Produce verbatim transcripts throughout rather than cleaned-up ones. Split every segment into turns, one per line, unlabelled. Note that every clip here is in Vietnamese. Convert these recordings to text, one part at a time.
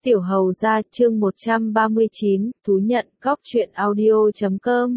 Tiểu Hầu Gia chương một trăm ba mươi chín, thú nhận, góc truyện audio chấm com.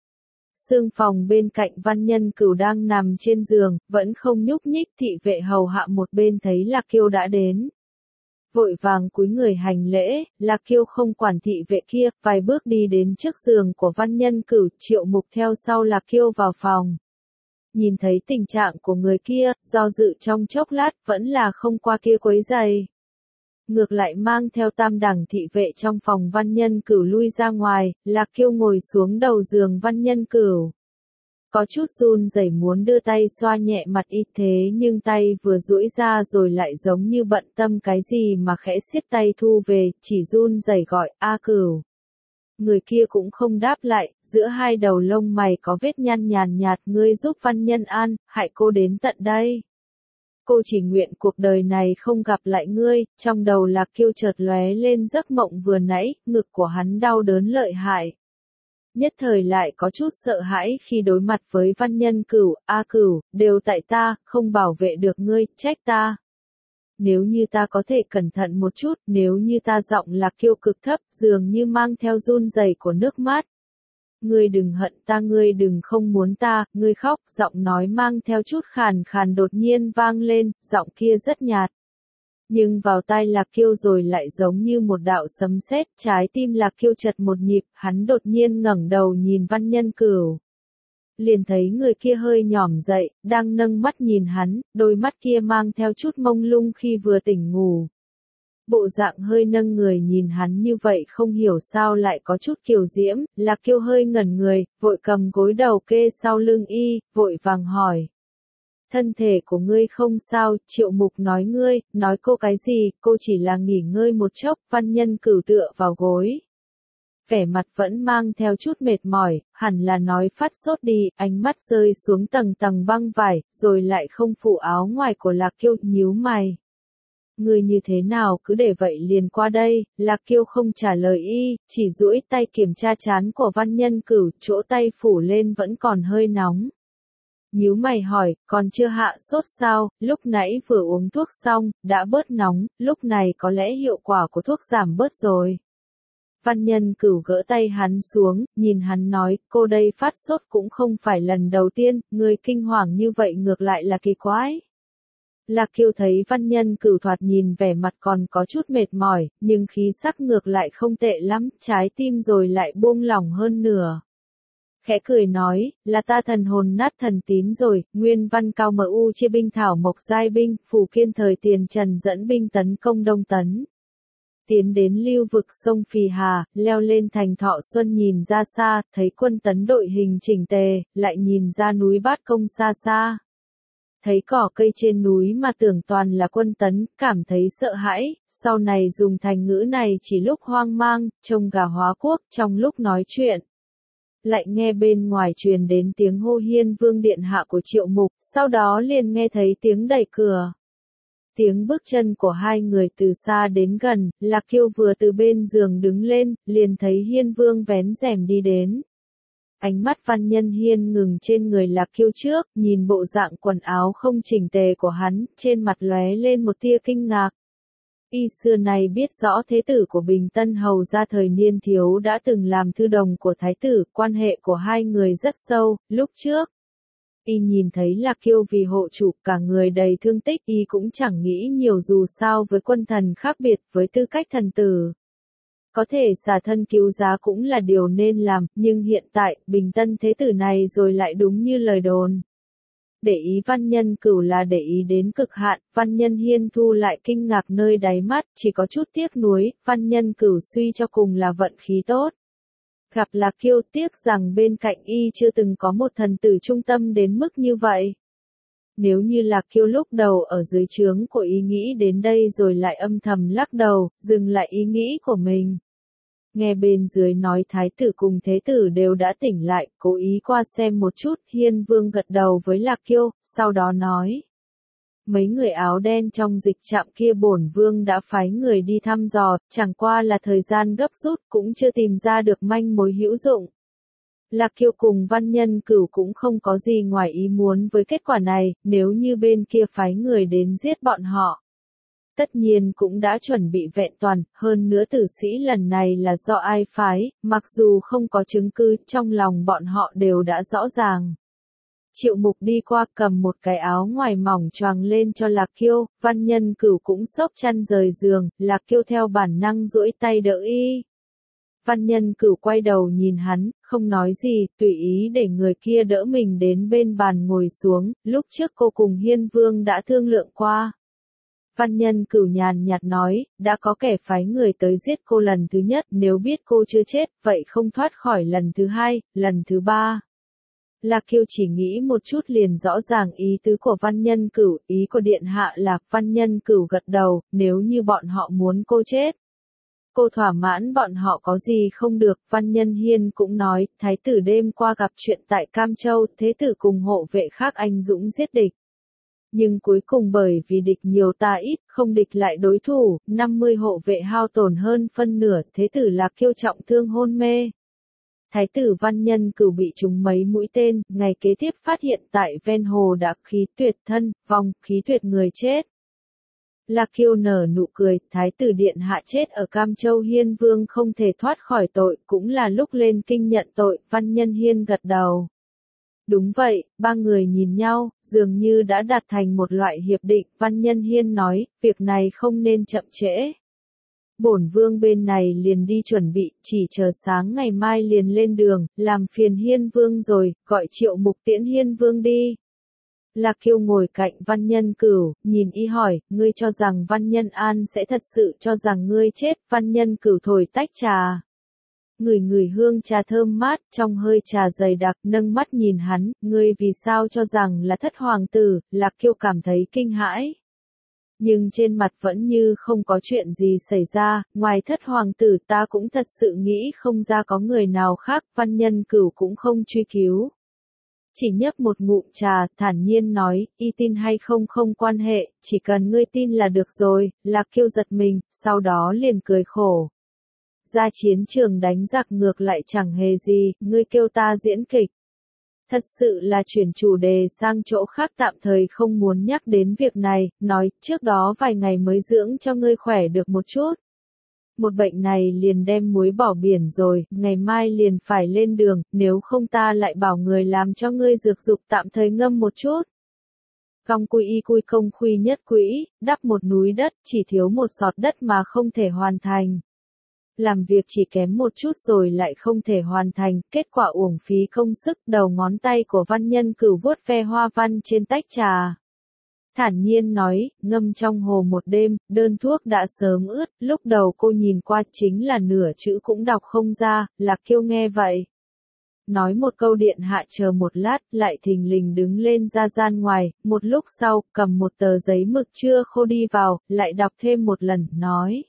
Sương phòng bên cạnh Văn Nhân Cửu đang nằm trên giường, vẫn không nhúc nhích, thị vệ hầu hạ một bên thấy Lạc Kiêu đã đến. Vội vàng cúi người hành lễ, Lạc Kiêu không quản thị vệ kia, vài bước đi đến trước giường của Văn Nhân Cửu, Triệu Mục theo sau Lạc Kiêu vào phòng. Nhìn thấy tình trạng của người kia, do dự trong chốc lát, vẫn là không qua kia quấy giày. Ngược lại mang theo tam đẳng thị vệ trong phòng Văn Nhân Cửu lui ra ngoài, Lạc Kiêu ngồi xuống đầu giường Văn Nhân Cửu. Có chút run rẩy muốn đưa tay xoa nhẹ mặt y thế nhưng tay vừa duỗi ra rồi lại giống như bận tâm cái gì mà khẽ siết tay thu về, chỉ run rẩy gọi, A Cửu. Người kia cũng không đáp lại, giữa hai đầu lông mày có vết nhăn nhàn nhạt, ngươi giúp Văn Nhân an, hại cô đến tận đây. Cô chỉ nguyện cuộc đời này không gặp lại ngươi, trong đầu Lạc Kiêu chợt lóe lên giấc mộng vừa nãy, ngực của hắn đau đớn lợi hại. Nhất thời lại có chút sợ hãi khi đối mặt với Văn Nhân Cửu, A Cửu, đều tại ta, không bảo vệ được ngươi, trách ta. Nếu như ta có thể cẩn thận một chút, nếu như ta giọng Lạc Kiêu cực thấp, dường như mang theo run rẩy của nước mắt. Ngươi đừng hận ta, ngươi đừng không muốn ta, ngươi khóc, giọng nói mang theo chút khàn khàn đột nhiên vang lên, giọng kia rất nhạt. Nhưng vào tai Lạc Kiêu rồi lại giống như một đạo sấm sét, trái tim Lạc Kiêu chật một nhịp, hắn đột nhiên ngẩng đầu nhìn Văn Nhân Cửu. Liền thấy người kia hơi nhỏm dậy, đang nâng mắt nhìn hắn, đôi mắt kia mang theo chút mông lung khi vừa tỉnh ngủ. Bộ dạng hơi nâng người nhìn hắn như vậy không hiểu sao lại có chút kiều diễm, Lạc Kiêu hơi ngẩn người, vội cầm gối đầu kê sau lưng y, vội vàng hỏi. Thân thể của ngươi không sao, Triệu Mục nói ngươi, nói cô cái gì, cô chỉ là nghỉ ngơi một chốc, Văn Nhân Cửu tựa vào gối. Vẻ mặt vẫn mang theo chút mệt mỏi, hẳn là nói phát sốt đi, ánh mắt rơi xuống tầng tầng băng vải, rồi lại không phủ áo ngoài của Lạc Kiêu, nhíu mày. Ngươi như thế nào cứ để vậy liền qua đây, Lạc Kiêu không trả lời y, chỉ duỗi tay kiểm tra trán của Văn Nhân Cửu, chỗ tay phủ lên vẫn còn hơi nóng. Nhíu mày hỏi, còn chưa hạ sốt sao, lúc nãy vừa uống thuốc xong, đã bớt nóng, lúc này có lẽ hiệu quả của thuốc giảm bớt rồi. Văn Nhân Cửu gỡ tay hắn xuống, nhìn hắn nói, cô đây phát sốt cũng không phải lần đầu tiên, người kinh hoàng như vậy ngược lại là kỳ quái. Lạc Kiêu thấy Văn Nhân Cửu thoạt nhìn vẻ mặt còn có chút mệt mỏi, nhưng khí sắc ngược lại không tệ lắm, trái tim rồi lại buông lỏng hơn nửa. Khẽ cười nói, là ta thần hồn nát thần tín rồi, nguyên văn cao mu chia binh thảo mộc giai binh, Phù Kiên thời tiền Trần dẫn binh tấn công Đông Tấn. Tiến đến lưu vực sông Phì Hà, leo lên thành Thọ Xuân nhìn ra xa, thấy quân Tấn đội hình chỉnh tề, lại nhìn ra núi Bát Công xa xa. Thấy cỏ cây trên núi mà tưởng toàn là quân Tấn, cảm thấy sợ hãi, sau này dùng thành ngữ này chỉ lúc hoang mang, trông gà hóa quốc, trong lúc nói chuyện. Lại nghe bên ngoài truyền đến tiếng hô Hiên Vương điện hạ của Triệu Mục, sau đó liền nghe thấy tiếng đẩy cửa. Tiếng bước chân của hai người từ xa đến gần, Lạc Kiêu vừa từ bên giường đứng lên, liền thấy Hiên Vương vén rèm đi đến. Ánh mắt Văn Nhân Hiên ngừng trên người Lạc Kiêu trước, nhìn bộ dạng quần áo không chỉnh tề của hắn, trên mặt lóe lên một tia kinh ngạc. Y xưa này biết rõ thế tử của Bình Tân Hầu gia thời niên thiếu đã từng làm thư đồng của thái tử, quan hệ của hai người rất sâu, lúc trước. Y nhìn thấy Lạc Kiêu vì hộ chủ cả người đầy thương tích, Y cũng chẳng nghĩ nhiều dù sao với quân thần khác biệt với tư cách thần tử. Có thể xả thân cứu giá cũng là điều nên làm, nhưng hiện tại, Bình Tân thế tử này rồi lại đúng như lời đồn. Để ý Văn Nhân Cửu là để ý đến cực hạn, Văn Nhân Hiên thu lại kinh ngạc nơi đáy mắt, chỉ có chút tiếc nuối, Văn Nhân Cửu suy cho cùng là vận khí tốt. Gặp Lạc Kiêu tiếc rằng bên cạnh y chưa từng có một thần tử trung tâm đến mức như vậy. Nếu như Lạc Kiêu lúc đầu ở dưới trướng của ý nghĩ đến đây rồi lại âm thầm lắc đầu, dừng lại ý nghĩ của mình. Nghe bên dưới nói thái tử cùng thế tử đều đã tỉnh lại, cố ý qua xem một chút, Hiên Vương gật đầu với Lạc Kiêu, sau đó nói. Mấy người áo đen trong dịch trạm kia bổn vương đã phái người đi thăm dò, chẳng qua là thời gian gấp rút cũng chưa tìm ra được manh mối hữu dụng. Lạc Kiêu cùng Văn Nhân Cửu cũng không có gì ngoài ý muốn với kết quả này, nếu như bên kia phái người đến giết bọn họ. tất nhiên cũng đã chuẩn bị vẹn toàn, hơn nữa tử sĩ lần này là do ai phái, mặc dù không có chứng cứ, trong lòng bọn họ đều đã rõ ràng. Triệu Mục đi qua cầm một cái áo ngoài mỏng choàng lên cho Lạc Kiêu, Văn Nhân Cửu cũng xốc chăn rời giường, Lạc Kiêu theo bản năng duỗi tay đỡ y. Văn Nhân Cửu quay đầu nhìn hắn, không nói gì, tùy ý để người kia đỡ mình đến bên bàn ngồi xuống, lúc trước cô cùng Hiên Vương đã thương lượng qua. Văn Nhân Cửu nhàn nhạt nói, đã có kẻ phái người tới giết cô lần thứ nhất, nếu biết cô chưa chết, vậy không thoát khỏi lần thứ hai, lần thứ ba. Lạc Kiêu chỉ nghĩ một chút liền rõ ràng ý tứ của Văn Nhân Cửu, ý của Điện Hạ là Văn Nhân Cửu gật đầu, nếu như bọn họ muốn cô chết. Cô thỏa mãn bọn họ có gì không được, Văn Nhân Hiên cũng nói, Thái tử đêm qua gặp chuyện tại Cam Châu, Thế tử cùng hộ vệ khác anh dũng giết địch. Nhưng cuối cùng bởi vì địch nhiều ta ít, không địch lại đối thủ, năm mươi hộ vệ hao tổn hơn phân nửa, Thế tử Lạc Kiêu trọng thương hôn mê. Thái tử Văn Nhân Cửu bị trúng mấy mũi tên, ngày kế tiếp phát hiện tại ven hồ đã khí tuyệt thân, vong, khí tuyệt người chết. Lạc Kiêu nở nụ cười, Thái tử Điện Hạ chết ở Cam Châu, Hiên Vương không thể thoát khỏi tội, cũng là lúc lên kinh nhận tội, Văn Nhân Hiên gật đầu. Đúng vậy, ba người nhìn nhau, dường như đã đạt thành một loại hiệp định, Văn Nhân Hiên nói, việc này không nên chậm trễ. Bổn vương bên này liền đi chuẩn bị, chỉ chờ sáng ngày mai liền lên đường, làm phiền Hiên Vương rồi, gọi Triệu Mục tiễn Hiên Vương đi. Lạc Kiêu ngồi cạnh Văn Nhân Cửu, nhìn y hỏi, ngươi cho rằng Văn Nhân An sẽ thật sự cho rằng ngươi chết, Văn Nhân Cửu thổi tách trà. Ngửi ngửi hương trà thơm mát, trong hơi trà dày đặc, nâng mắt nhìn hắn, ngươi vì sao cho rằng là thất hoàng tử, Lạc Kiêu cảm thấy kinh hãi. Nhưng trên mặt vẫn như không có chuyện gì xảy ra, ngoài thất hoàng tử ta cũng thật sự nghĩ không ra có người nào khác, Văn Nhân Cửu cũng không truy cứu. Chỉ nhấp một ngụm trà, thản nhiên nói, y tin hay không không quan hệ, chỉ cần ngươi tin là được rồi, Lạc Kiêu giật mình, sau đó liền cười khổ. Ra chiến trường đánh giặc ngược lại chẳng hề gì, ngươi kêu ta diễn kịch. Thật sự là chuyển chủ đề sang chỗ khác, tạm thời không muốn nhắc đến việc này, nói, trước đó vài ngày mới dưỡng cho ngươi khỏe được một chút. Một bệnh này liền đem muối bỏ biển rồi, ngày mai liền phải lên đường, nếu không ta lại bảo người làm cho ngươi dược dục tạm thời ngâm một chút. Cong cui y cui công khuy nhất quỹ, đắp một núi đất, chỉ thiếu một sọt đất mà không thể hoàn thành. Làm việc chỉ kém một chút rồi lại không thể hoàn thành, kết quả uổng phí công sức, đầu ngón tay của Văn Nhân Cửu vuốt ve hoa văn trên tách trà. Thản nhiên nói, ngâm trong hồ một đêm, đơn thuốc đã sớm ướt, lúc đầu cô nhìn qua chính là nửa chữ cũng đọc không ra, Lạc Kiêu nghe vậy. Nói một câu Điện Hạ chờ một lát, lại thình lình đứng lên ra gian ngoài, một lúc sau, cầm một tờ giấy mực chưa khô đi vào, lại đọc thêm một lần, nói.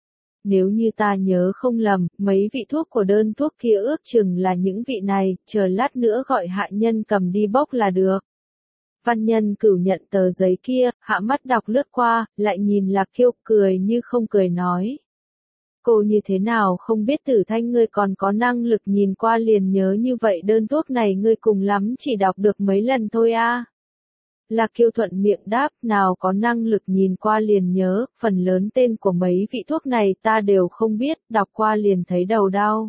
Nếu như ta nhớ không lầm, mấy vị thuốc của đơn thuốc kia ước chừng là những vị này, chờ lát nữa gọi hạ nhân cầm đi bốc là được. Văn Nhân Cửu nhận tờ giấy kia, hạ mắt đọc lướt qua, lại nhìn Lạc Kiêu, cười như không cười nói. Cô như thế nào không biết Tử Thanh ngươi còn có năng lực nhìn qua liền nhớ như vậy, đơn thuốc này ngươi cùng lắm chỉ đọc được mấy lần thôi a. Lạc Kiêu thuận miệng đáp, nào có năng lực nhìn qua liền nhớ, phần lớn tên của mấy vị thuốc này ta đều không biết, đọc qua liền thấy đầu đau.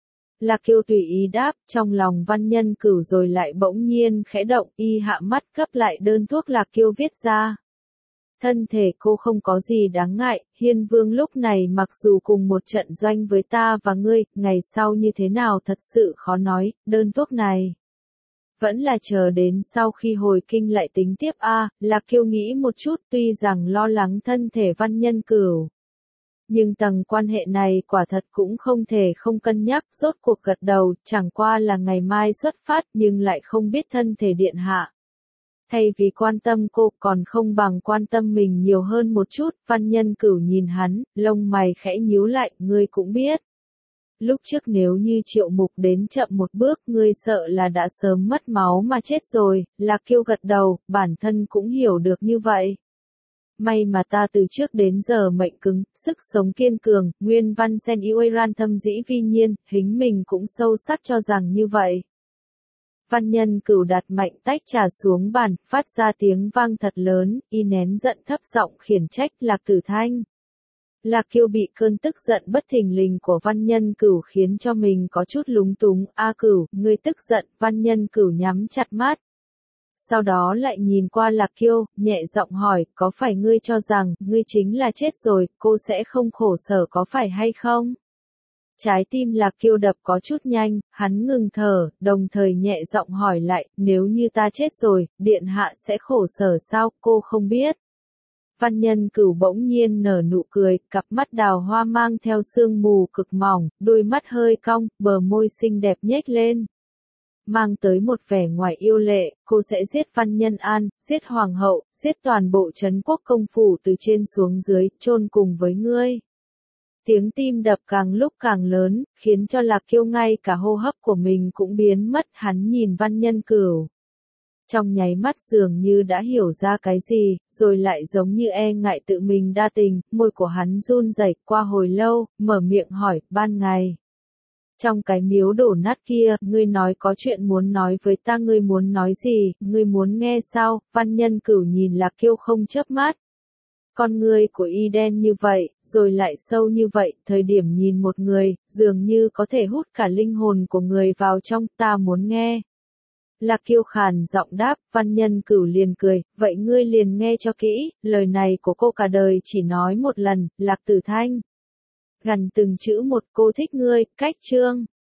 Lạc Kiêu tùy ý đáp, trong lòng Văn Nhân Cửu rồi lại bỗng nhiên khẽ động, y hạ mắt cấp lại đơn thuốc Lạc Kiêu viết ra. Thân thể cô không có gì đáng ngại, Hiên Vương lúc này mặc dù cùng một trận doanh với ta và ngươi, ngày sau như thế nào thật sự khó nói, đơn thuốc này. Vẫn là chờ đến sau khi hồi kinh lại tính tiếp a. À, Lạc Kiêu nghĩ một chút, tuy rằng lo lắng thân thể Văn Nhân Cửu. Nhưng tầng quan hệ này quả thật cũng không thể không cân nhắc, rốt cuộc gật đầu, chẳng qua là ngày mai xuất phát nhưng lại không biết thân thể Điện Hạ. Thay vì quan tâm cô còn không bằng quan tâm mình nhiều hơn một chút, Văn Nhân Cửu nhìn hắn, lông mày khẽ nhíu lại, ngươi cũng biết. Lúc trước nếu như Triệu Mục đến chậm một bước, ngươi sợ là đã sớm mất máu mà chết rồi, Lạc Kiêu gật đầu, bản thân cũng hiểu được như vậy. May mà ta từ trước đến giờ mệnh cứng, sức sống kiên cường, Nguyên Văn Sen yêu ran thâm dĩ vi nhiên, hính mình cũng sâu sắc cho rằng như vậy. Văn Nhân Cửu đặt mạnh tách trà xuống bàn, phát ra tiếng vang thật lớn, y nén giận thấp giọng khiển trách Lạc Tử Thanh. Lạc Kiêu bị cơn tức giận bất thình lình của Văn Nhân Cửu khiến cho mình có chút lúng túng. A Cửu, ngươi tức giận. Văn Nhân Cửu nhắm chặt mắt. Sau đó lại nhìn qua Lạc Kiêu, nhẹ giọng hỏi, có phải ngươi cho rằng, ngươi chính là chết rồi, cô sẽ không khổ sở có phải hay không? Trái tim Lạc Kiêu đập có chút nhanh, hắn ngừng thở, đồng thời nhẹ giọng hỏi lại, nếu như ta chết rồi, điện hạ sẽ khổ sở sao, cô không biết. Văn Nhân Cửu bỗng nhiên nở nụ cười, cặp mắt đào hoa mang theo sương mù cực mỏng, đôi mắt hơi cong, bờ môi xinh đẹp nhếch lên. Mang tới một vẻ ngoài yêu lệ, cô sẽ giết Văn Nhân An, giết Hoàng hậu, giết toàn bộ trấn quốc công phủ từ trên xuống dưới, chôn cùng với ngươi. Tiếng tim đập càng lúc càng lớn, khiến cho Lạc Kiêu ngay cả hô hấp của mình cũng biến mất, hắn nhìn Văn Nhân Cửu. Trong nháy mắt dường như đã hiểu ra cái gì, rồi lại giống như e ngại tự mình đa tình, môi của hắn run rẩy qua hồi lâu, mở miệng hỏi, ban ngày. Trong cái miếu đổ nát kia, ngươi nói có chuyện muốn nói với ta, ngươi muốn nói gì, ngươi muốn nghe sao? Văn Nhân Cửu nhìn Lạc Kiêu không chớp mắt. Con ngươi của y đen như vậy, rồi lại sâu như vậy, thời điểm nhìn một người, dường như có thể hút cả linh hồn của người vào trong, ta muốn nghe. Lạc Kiêu khàn giọng đáp, Văn Nhân Cửu liền cười, vậy ngươi liền nghe cho kỹ, lời này của cô cả đời chỉ nói một lần, Lạc Tử Thanh. Gần từng chữ một, cô thích ngươi, cách chương.